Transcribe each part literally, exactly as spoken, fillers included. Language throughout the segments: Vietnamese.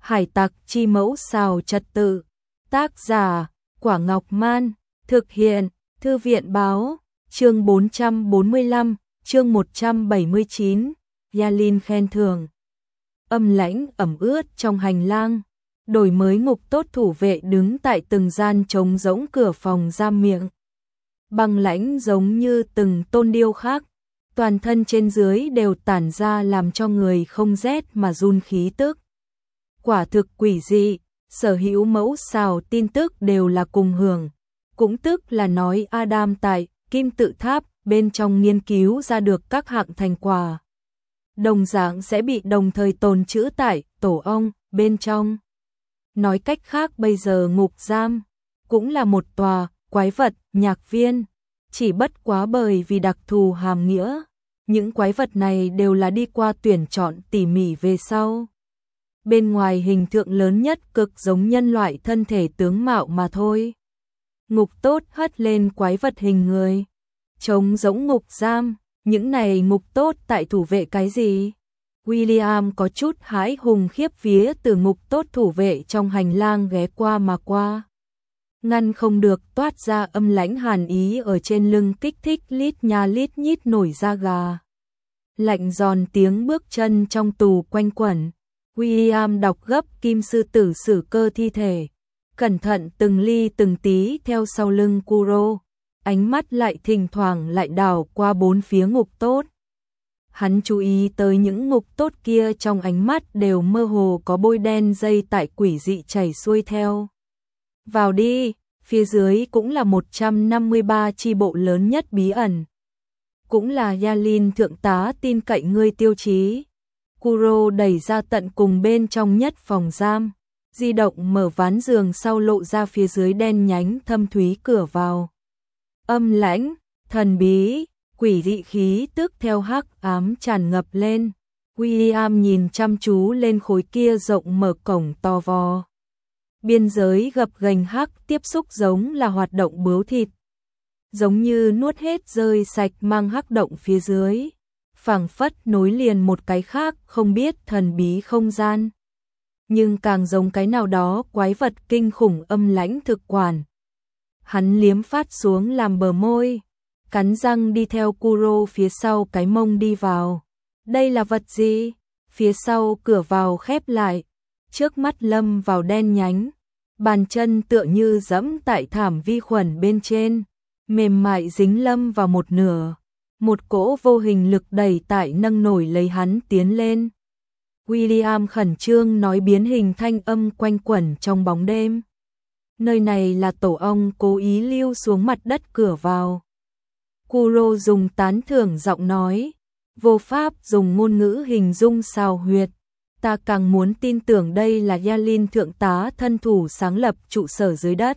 Hải tặc chi mẫu xào trật tự. Tác giả, Quả Ngọc Man. Thực hiện, Thư viện báo. Chương bốn trăm bốn mươi lăm, chương một trăm bảy mươi chín. Yalin khen thưởng. Âm lãnh ẩm ướt trong hành lang. Đổi mới ngục tốt thủ vệ đứng tại từng gian trống rỗng cửa phòng giam miệng. Băng lãnh giống như từng tôn điêu khác. Toàn thân trên dưới đều tản ra làm cho người không rét mà run khí tức. Quả thực quỷ dị, sở hữu mẫu xào tin tức đều là cùng hưởng. Cũng tức là nói Adam tại Kim Tự Tháp bên trong nghiên cứu ra được các hạng thành quả. Đồng dạng sẽ bị đồng thời tồn trữ tại tổ ong bên trong. Nói cách khác bây giờ ngục giam cũng là một tòa quái vật nhạc viên. Chỉ bất quá bởi vì đặc thù hàm nghĩa. Những quái vật này đều là đi qua tuyển chọn tỉ mỉ về sau. Bên ngoài hình tượng lớn nhất cực giống nhân loại thân thể tướng mạo mà thôi. Ngục tốt hất lên quái vật hình người. Trống giống ngục giam, những này ngục tốt tại thủ vệ cái gì? William có chút hãi hùng khiếp vía từ ngục tốt thủ vệ trong hành lang ghé qua mà qua. Ngăn không được toát ra âm lãnh hàn ý ở trên lưng kích thích lít nha lít nhít nổi da gà. Lạnh giòn tiếng bước chân trong tù quanh quẩn. William đọc gấp kim sư tử sử cơ thi thể. Cẩn thận từng ly từng tí theo sau lưng Kuro. Ánh mắt lại thỉnh thoảng lại đảo qua bốn phía ngục tốt. Hắn chú ý tới những ngục tốt kia trong ánh mắt đều mơ hồ có bôi đen dây tại quỷ dị chảy xuôi theo. Vào đi, phía dưới cũng là một trăm năm mươi ba chi bộ lớn nhất bí ẩn. Cũng là Yalin thượng tá tin cậy ngươi tiêu chí. Kuro đẩy ra tận cùng bên trong nhất phòng giam. Di động mở ván giường sau lộ ra phía dưới đen nhánh thâm thúy cửa vào. Âm lãnh, thần bí, quỷ dị khí tức theo hắc ám tràn ngập lên. William nhìn chăm chú lên khối kia rộng mở cổng to vò. Biên giới gập ghềnh hắc tiếp xúc giống là hoạt động bướu thịt. Giống như nuốt hết rơi sạch mang hắc động phía dưới. Phảng phất nối liền một cái khác không biết thần bí không gian. Nhưng càng giống cái nào đó quái vật kinh khủng âm lãnh thực quản. Hắn liếm phát xuống làm bờ môi. Cắn răng đi theo Kuro phía sau cái mông đi vào. Đây là vật gì? Phía sau cửa vào khép lại. Trước mắt lâm vào đen nhánh. Bàn chân tựa như dẫm tại thảm vi khuẩn bên trên. Mềm mại dính lâm vào một nửa. Một cỗ vô hình lực đẩy tại nâng nổi lấy hắn tiến lên. William khẩn trương nói biến hình thanh âm quanh quẩn trong bóng đêm. Nơi này là tổ ong cố ý lưu xuống mặt đất cửa vào. Kuro dùng tán thưởng giọng nói. Vô pháp dùng ngôn ngữ hình dung xào huyệt. Ta càng muốn tin tưởng đây là Yalin thượng tá thân thủ sáng lập trụ sở dưới đất.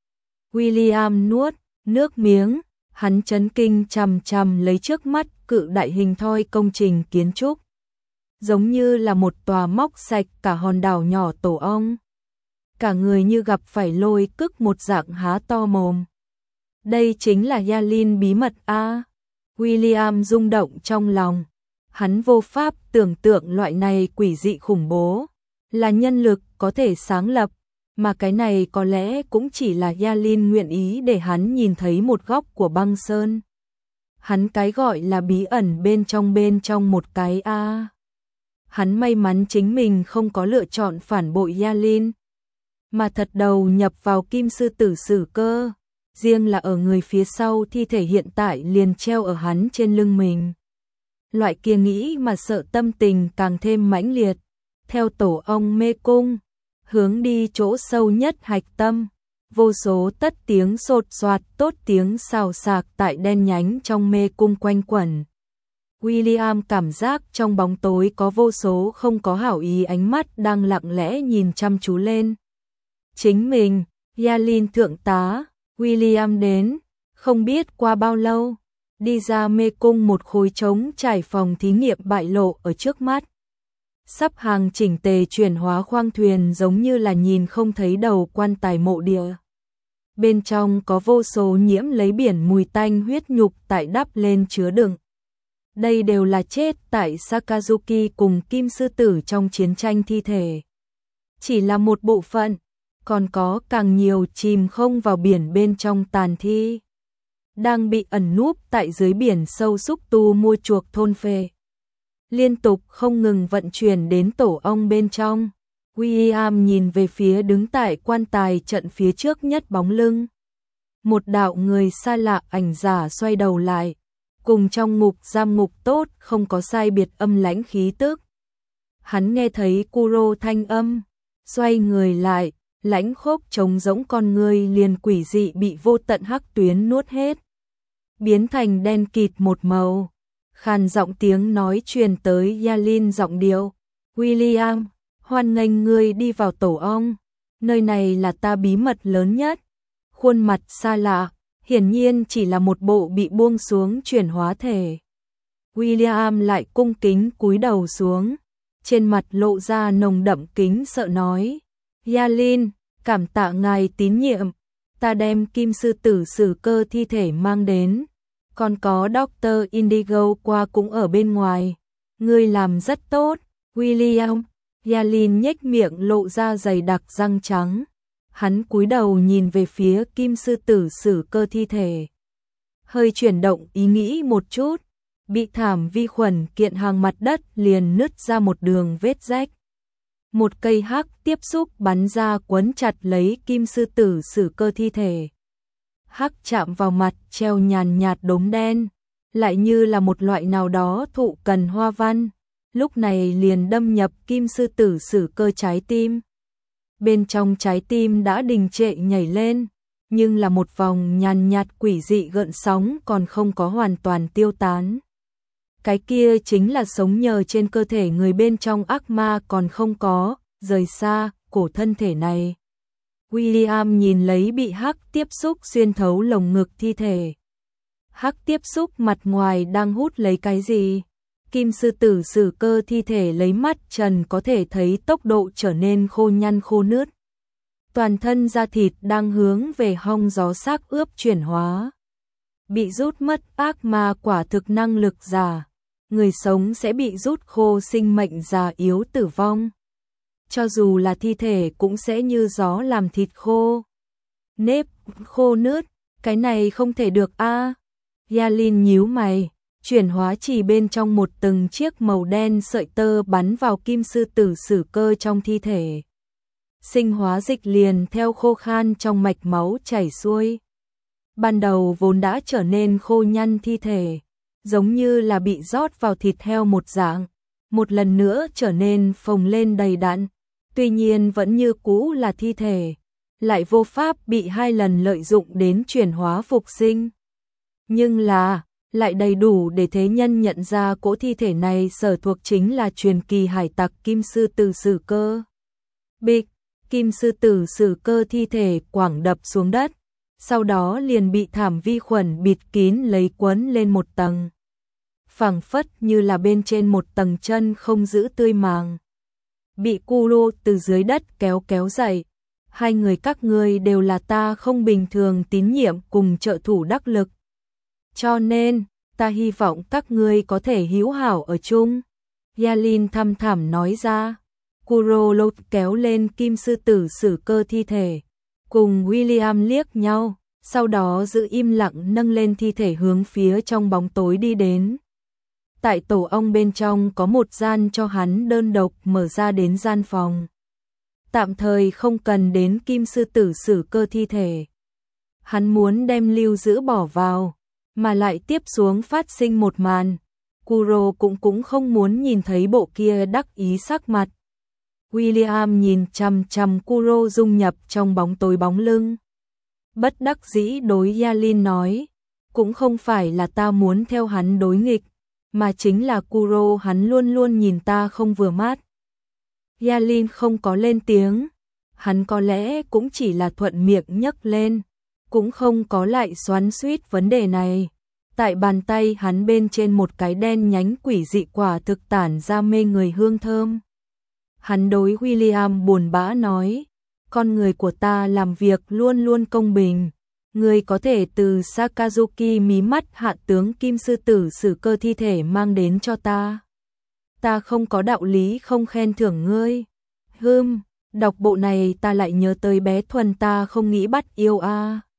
William nuốt nước miếng. Hắn chấn kinh chằm chằm lấy trước mắt cự đại hình thoi công trình kiến trúc. Giống như là một tòa móc sạch cả hòn đảo nhỏ tổ ong. Cả người như gặp phải lôi cức một dạng há to mồm. Đây chính là Yalin bí mật a. William rung động trong lòng. Hắn vô pháp tưởng tượng loại này quỷ dị khủng bố. Là nhân lực có thể sáng lập. Mà cái này có lẽ cũng chỉ là Yalin nguyện ý để hắn nhìn thấy một góc của băng sơn. Hắn cái gọi là bí ẩn bên trong bên trong một cái a. À. Hắn may mắn chính mình không có lựa chọn phản bội Yalin. Mà thật đầu nhập vào kim sư tử sử cơ. Riêng là ở người phía sau thi thể hiện tại liền treo ở hắn trên lưng mình. Loại kia nghĩ mà sợ tâm tình càng thêm mãnh liệt. Theo tổ ong mê cung. Hướng đi chỗ sâu nhất hạch tâm, vô số tất tiếng sột soạt tốt tiếng xào xạc tại đen nhánh trong mê cung quanh quẩn. William cảm giác trong bóng tối có vô số không có hảo ý ánh mắt đang lặng lẽ nhìn chăm chú lên. Chính mình, Yalin thượng tá, William đến, không biết qua bao lâu, đi ra mê cung một khối trống trải phòng thí nghiệm bại lộ ở trước mắt. Sắp hàng chỉnh tề chuyển hóa khoang thuyền giống như là nhìn không thấy đầu quan tài mộ địa. Bên trong có vô số nhiễm lấy biển mùi tanh huyết nhục tại đắp lên chứa đựng. Đây đều là chết tại Sakazuki cùng Kim Sư Tử trong chiến tranh thi thể. chỉ là một bộ phận, còn có càng nhiều chìm không vào biển bên trong tàn thi, đang bị ẩn núp tại dưới biển sâu xúc tu mua chuộc thôn phệ. Liên tục không ngừng vận chuyển đến tổ ong bên trong. William nhìn về phía đứng tại quan tài trận phía trước nhất bóng lưng. Một đạo người xa lạ ảnh giả xoay đầu lại, cùng trong ngục giam ngục tốt không có sai biệt âm lãnh khí tức. Hắn nghe thấy Kuro thanh âm, xoay người lại, lãnh khốc trống rỗng con người liền quỷ dị bị vô tận hắc tuyến nuốt hết, biến thành đen kịt một màu. Khàn giọng tiếng nói truyền tới Yalin giọng điệu, William, hoan nghênh ngươi đi vào tổ ong, nơi này là ta bí mật lớn nhất. Khuôn mặt xa lạ, hiển nhiên chỉ là một bộ bị buông xuống chuyển hóa thể. William lại cung kính cúi đầu xuống, trên mặt lộ ra nồng đậm kính sợ nói, Yalin, cảm tạ ngài tín nhiệm, ta đem kim sư tử sử cơ thi thể mang đến, còn có Doctor Indigo qua cũng ở bên ngoài, ngươi làm rất tốt, William. Yalin nhếch miệng lộ ra dày đặc răng trắng, hắn cúi đầu nhìn về phía kim sư tử sử cơ thi thể. Hơi chuyển động ý nghĩ một chút, bị thảm vi khuẩn kiện hàng mặt đất liền nứt ra một đường vết rách. Một cây hắc tiếp xúc bắn ra quấn chặt lấy kim sư tử sử cơ thi thể. Hắc chạm vào mặt treo nhàn nhạt đốm đen, lại như là một loại nào đó thụ cần hoa văn, lúc này liền đâm nhập kim sư tử sử cơ trái tim. Bên trong trái tim đã đình trệ nhảy lên, nhưng là một vòng nhàn nhạt quỷ dị gợn sóng còn không có hoàn toàn tiêu tán. Cái kia chính là sống nhờ trên cơ thể người bên trong ác ma còn không có rời xa cổ thân thể này. William nhìn lấy bị hắc tiếp xúc xuyên thấu lồng ngực thi thể. Hắc tiếp xúc mặt ngoài đang hút lấy cái gì? Kim sư tử sử cơ thi thể lấy mắt trần có thể thấy tốc độ trở nên khô nhăn khô nứt. Toàn thân da thịt đang hướng về hong gió xác ướp chuyển hóa. Bị rút mất ác ma quả thực năng lực giả. Người sống sẽ bị rút khô sinh mệnh già yếu tử vong. Cho dù là thi thể cũng sẽ như gió làm thịt khô. Nếp khô nứt, cái này không thể được a. À. Yalin nhíu mày. Chuyển hóa chỉ bên trong một từng chiếc màu đen sợi tơ bắn vào kim sư tử sử cơ trong thi thể. Sinh hóa dịch liền theo khô khan trong mạch máu chảy xuôi. Ban đầu vốn đã trở nên khô nhăn thi thể, giống như là bị rót vào thịt heo một dạng, một lần nữa trở nên phồng lên đầy đặn, tuy nhiên vẫn như cũ là thi thể, lại vô pháp bị hai lần lợi dụng đến chuyển hóa phục sinh. Nhưng là lại đầy đủ để thế nhân nhận ra cỗ thi thể này sở thuộc chính là truyền kỳ hải tặc kim sư tử sử cơ. Bịch, kim sư tử sử cơ thi thể quẳng đập xuống đất, sau đó liền bị thảm vi khuẩn bịt kín lấy quấn lên một tầng. Phảng phất như là bên trên một tầng chân không giữ tươi màng. Bị Kuro từ dưới đất kéo kéo dậy. Hai người các ngươi đều là ta không bình thường tín nhiệm cùng trợ thủ đắc lực. Cho nên, ta hy vọng các ngươi có thể hữu hảo ở chung. Yalin thăm thẳm nói ra. Kuro lột kéo lên kim sư tử sử cơ thi thể. Cùng William liếc nhau, sau đó giữ im lặng nâng lên thi thể hướng phía trong bóng tối đi đến. Tại tổ ong bên trong có một gian cho hắn đơn độc mở ra đến gian phòng. Tạm thời không cần đến kim sư tử sử cơ thi thể. Hắn muốn đem lưu giữ bỏ vào, mà lại tiếp xuống phát sinh một màn. Kuro cũng cũng không muốn nhìn thấy bộ kia đắc ý sắc mặt. William nhìn chằm chằm Kuro dung nhập trong bóng tối bóng lưng. Bất đắc dĩ đối Yalin nói, cũng không phải là ta muốn theo hắn đối nghịch, mà chính là Kuro hắn luôn luôn nhìn ta không vừa mắt. Yalin không có lên tiếng, hắn có lẽ cũng chỉ là thuận miệng nhấc lên, cũng không có lại xoắn xuýt vấn đề này. Tại bàn tay hắn bên trên một cái đen nhánh quỷ dị quả thực tản ra mê người hương thơm. Hắn đối William buồn bã nói, con người của ta làm việc luôn luôn công bình. Người có thể từ Sakazuki mí mắt hạ tướng kim sư tử sử cơ thi thể mang đến cho ta. Ta không có đạo lý không khen thưởng ngươi. Hừm, Đọc bộ này ta lại nhớ tới bé Thuần ta không nghĩ bắt yêu a.